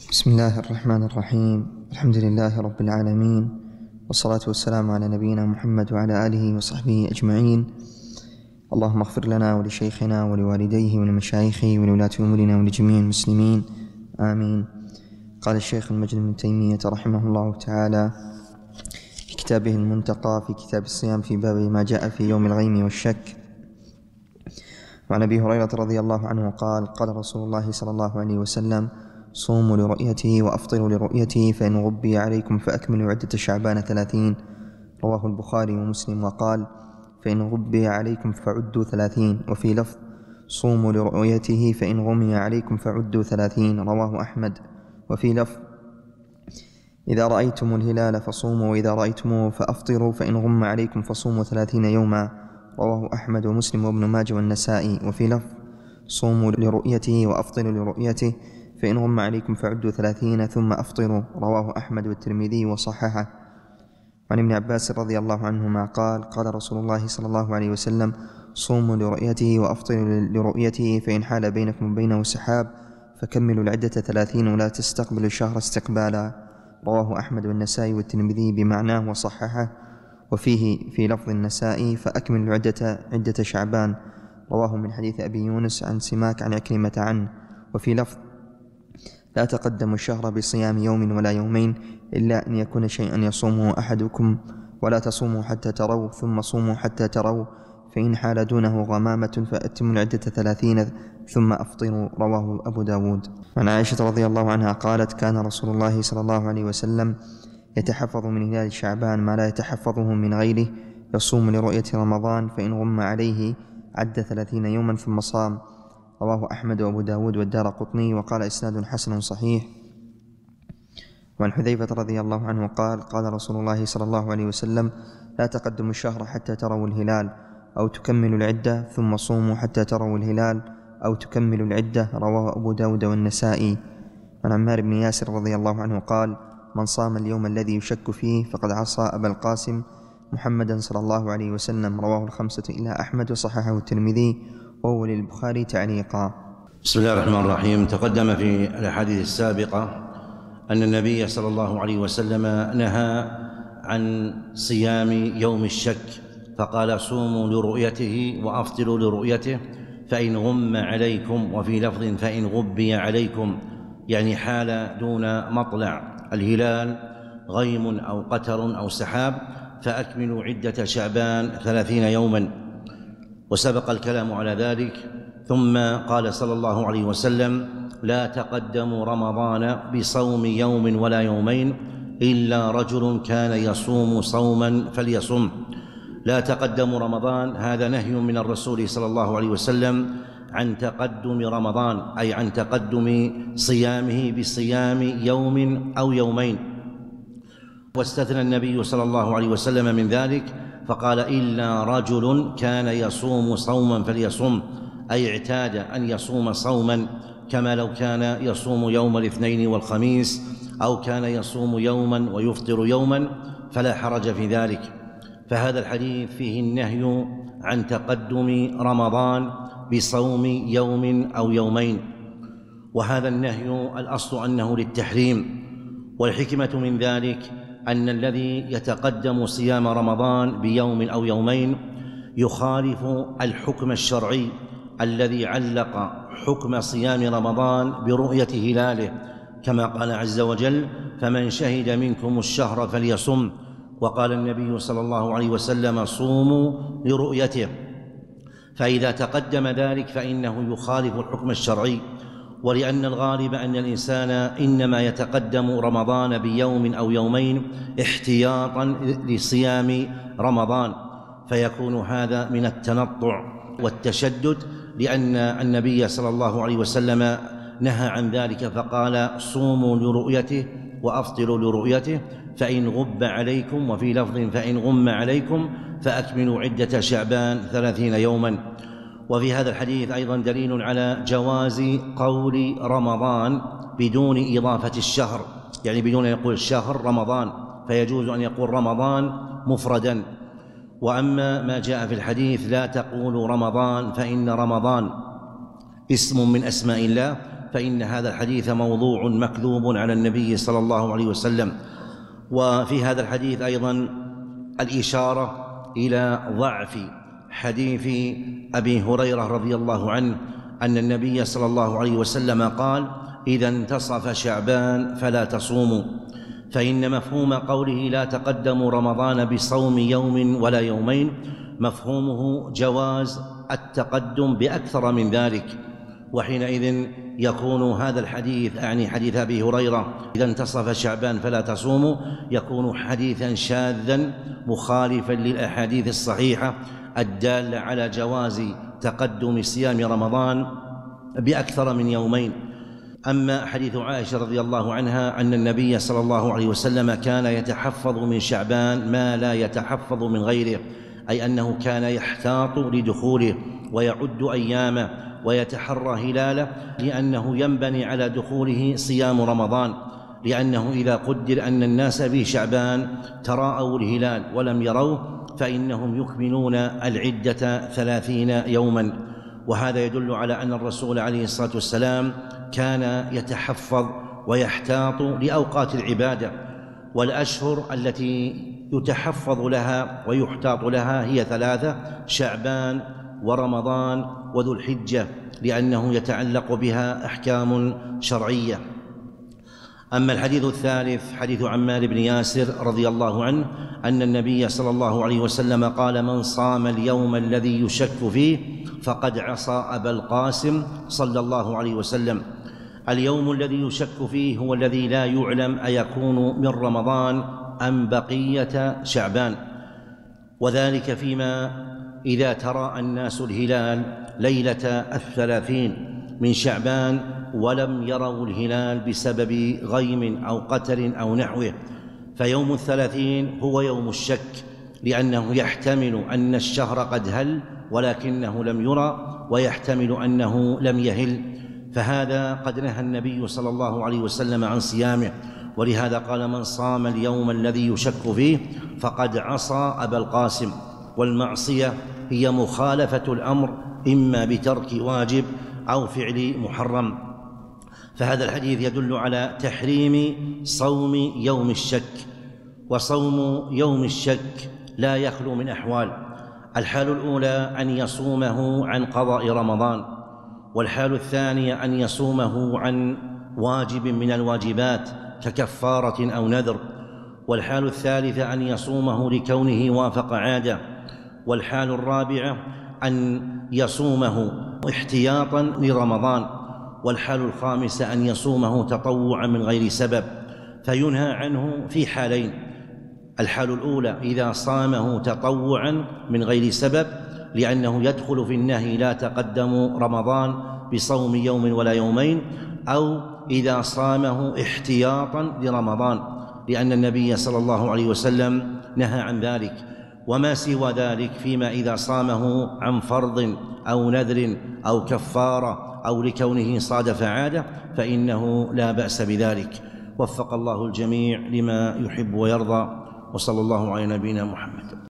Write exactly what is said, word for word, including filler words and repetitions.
بسم الله الرحمن الرحيم. الحمد لله رب العالمين، والصلاة والسلام على نبينا محمد وعلى آله وصحبه أجمعين. اللهم اغفر لنا ولشيخنا ولوالديه ولمشايخه ولولاة أمورنا ولجميع المسلمين، آمين. قال الشيخ المجد بن تيمية رحمه الله تعالى في كتابه المنتقى في كتاب الصيام في باب ما جاء في يوم الغيم والشك: وعن أبي هريرة رضي الله عنه قال: قال رسول الله صلى الله عليه وسلم: صوموا لرؤيته وأفطروا لرؤيته، فإن غبي عليكم فأكملوا عدة شعبان ثلاثين. رواه البخاري ومسلم. وقال: فإن غبي عليكم فعدوا ثلاثين. وفي لفظ: صوموا لرؤيته فإن غمي عليكم فعدوا ثلاثين. رواه أحمد. وفي لفظ: إذا رأيتم الهلال فصوموا، وإذا رأيتموه فأفطروا، فإن غم عليكم فصوموا ثلاثين يوما. رواه أحمد ومسلم وابن ماجه والنسائي. وفي لفظ: صوموا لرؤيته وأفطروا لرؤيته، فإن غم عليكم فعدوا ثلاثين ثم أفطروا. رواه أحمد والترمذي وصححه. وعن ابن عباس رضي الله عنهما قال: قال رسول الله صلى الله عليه وسلم: صوموا لرؤيته وأفطروا لرؤيته، فإن حال بينكم وبينه سحاب فكملوا العدة ثلاثين ولا تستقبلوا الشهر استقبالا. رواه أحمد والنسائي والترمذي بمعناه وصححه. وفيه في لفظ النسائي: فأكملوا العدة عدة شعبان. رواه من حديث أبي يونس عن سماك عن عكرمة عنه. وفي لفظ: لا تقدموا الشهر بصيام يوم ولا يومين إلا أن يكون شيئا يصومه أحدكم، ولا تصوموا حتى تروا، ثم صوموا حتى تروا، فإن حال دونه غمامة فأتموا العدة ثلاثين ثم أفطروا. رواه أبو داود. عن عائشة رضي الله عنها قالت: كان رسول الله صلى الله عليه وسلم يتحفظ من هلال شعبان ما لا يتحفظه من غيره، يصوم لرؤية رمضان، فإن غم عليه عد ثلاثين يوما ثم صام. رواه أحمد وأبو داود والدارقطني، وقال: إسناد حسن صحيح. وعن حذيفة رضي الله عنه قال: قال رسول الله صلى الله عليه وسلم: لا تقدموا الشهر حتى تروا الهلال، أو تكملوا العدة، ثم صوموا حتى تروا الهلال، أو تكملوا العدة. رواه أبو داود والنسائي. عن عمار بن ياسر رضي الله عنه قال: من صام اليوم الذي يشك فيه فقد عصى أبا القاسم محمدا صلى الله عليه وسلم. رواه الخمسة إلا أحمد وصححه الترمذي، وهو للبخاري تعليقا. بسم الله الرحمن الرحيم. تقدم في الأحاديث السابقة أن النبي صلى الله عليه وسلم نهى عن صيام يوم الشك، فقال: صوموا لرؤيته وأفطروا لرؤيته، فإن غم عليكم، وفي لفظ: فإن غبي عليكم، يعني حال دون مطلع الهلال غيم أو قتر أو سحاب، فأكملوا عدة شعبان ثلاثين يوما. وسبق الكلام على ذلك. ثم قال صلى الله عليه وسلم: لا تقدموا رمضان بصوم يوم ولا يومين إلا رجل كان يصوم صوما فليصم. لا تقدموا رمضان، هذا نهي من الرسول صلى الله عليه وسلم عن تقدم رمضان، أي عن تقدم صيامه بصيام يوم أو يومين. واستثنى النبي صلى الله عليه وسلم من ذلك فقال: إلا رجل كان يصوم صوما فليصم، أي اعتاد أن يصوم صوما، كما لو كان يصوم يوم الاثنين والخميس، أو كان يصوم يوما ويفطر يوما، فلا حرج في ذلك. فهذا الحديث فيه النهي عن تقدم رمضان بصوم يوم أو يومين، وهذا النهي الأصل أنه للتحريم. والحكمة من ذلك أن الذي يتقدم صيام رمضان بيوم أو يومين يخالف الحكم الشرعي الذي علق حكم صيام رمضان برؤية هلاله، كما قال عز وجل: فمن شهد منكم الشهر فليصم. وقال النبي صلى الله عليه وسلم: صوموا لرؤيته. فإذا تقدم ذلك فإنه يخالف الحكم الشرعي. ولأن الغالب أن الإنسان إنما يتقدم رمضان بيوم أو يومين احتياطا لصيام رمضان، فيكون هذا من التنطع والتشدد، لأن النبي صلى الله عليه وسلم نهى عن ذلك فقال: صوموا لرؤيته وأفطروا لرؤيته، فإن غب عليكم، وفي لفظ: فإن غم عليكم، فأكملوا عدة شعبان ثلاثين يوما. وفي هذا الحديث أيضا دليل على جواز قول رمضان بدون إضافة الشهر، يعني بدون أن يقول شهر رمضان، فيجوز أن يقول رمضان مفردا. وأما ما جاء في الحديث: لا تقولوا رمضان فإن رمضان اسم من أسماء الله، فإن هذا الحديث موضوع مكذوب على النبي صلى الله عليه وسلم. وفي هذا الحديث أيضا الإشارة إلى ضعف حديث أبي هريرة رضي الله عنه أن النبي صلى الله عليه وسلم قال: إذا انتصف شعبان فلا تصوموا، فإن مفهوم قوله لا تقدموا رمضان بصوم يوم ولا يومين مفهومه جواز التقدم بأكثر من ذلك، وحينئذ يكون هذا الحديث، أعني حديث أبي هريرة إذا انتصف شعبان فلا تصوموا، يكون حديثا شاذا مخالفا للأحاديث الصحيحة الدالة على جواز تقدم صيام رمضان بأكثر من يومين. أما حديث عائشة رضي الله عنها أن النبي صلى الله عليه وسلم كان يتحفظ من شعبان ما لا يتحفظ من غيره، أي أنه كان يحتاط لدخوله ويعد أيامه ويتحرى هلاله، لأنه ينبني على دخوله صيام رمضان، لأنه إذا قدر أن الناس في شعبان تراءوا الهلال ولم يروه فإنهم يكملون العدة ثلاثين يوما. وهذا يدل على أن الرسول عليه الصلاة والسلام كان يتحفظ ويحتاط لأوقات العبادة، والأشهر التي يتحفظ لها ويحتاط لها هي ثلاثة: شعبان ورمضان وذو الحجة، لأنه يتعلق بها أحكام شرعية. أما الحديث الثالث حديث عمار بن ياسر رضي الله عنه أن النبي صلى الله عليه وسلم قال: من صام اليوم الذي يشك فيه فقد عصى أبا القاسم صلى الله عليه وسلم. اليوم الذي يشك فيه هو الذي لا يعلم أيكون من رمضان أم بقية شعبان، وذلك فيما إذا تراءى الناس الهلال ليلة الثلاثين من شعبان ولم يروا الهلال بسبب غيم أو قتل أو نحوه، فيوم الثلاثين هو يوم الشك، لأنه يحتمل أن الشهر قد هل ولكنه لم يرى، ويحتمل أنه لم يهل، فهذا قد نهى النبي صلى الله عليه وسلم عن صيامه، ولهذا قال: من صام اليوم الذي يشك فيه فقد عصى أبا القاسم. والمعصية هي مخالفة الأمر إما بترك واجب أو فعل محرم. فهذا الحديث يدل على تحريم صوم يوم الشك. وصوم يوم الشك لا يخلو من أحوال: الحال الأولى أن يصومه عن قضاء رمضان، والحال الثانية أن يصومه عن واجب من الواجبات ككفارة أو نذر، والحال الثالثة أن يصومه لكونه وافق عادة، والحال الرابعة أن يصومه احتياطا لرمضان، والحال الخامسة أن يصومه تطوعا من غير سبب. فينهى عنه في حالين: الحال الأولى إذا صامه تطوعا من غير سبب، لأنه يدخل في النهي لا تقدموا رمضان بصوم يوم ولا يومين، أو إذا صامه احتياطا لرمضان، لأن النبي صلى الله عليه وسلم نهى عن ذلك. وما سوى ذلك فيما إذا صامه عن فرض أو نذر أو كفارة أو لكونه صادف عادة فإنه لا بأس بذلك. وفق الله الجميع لما يحب ويرضى، وصلى الله على نبينا محمد.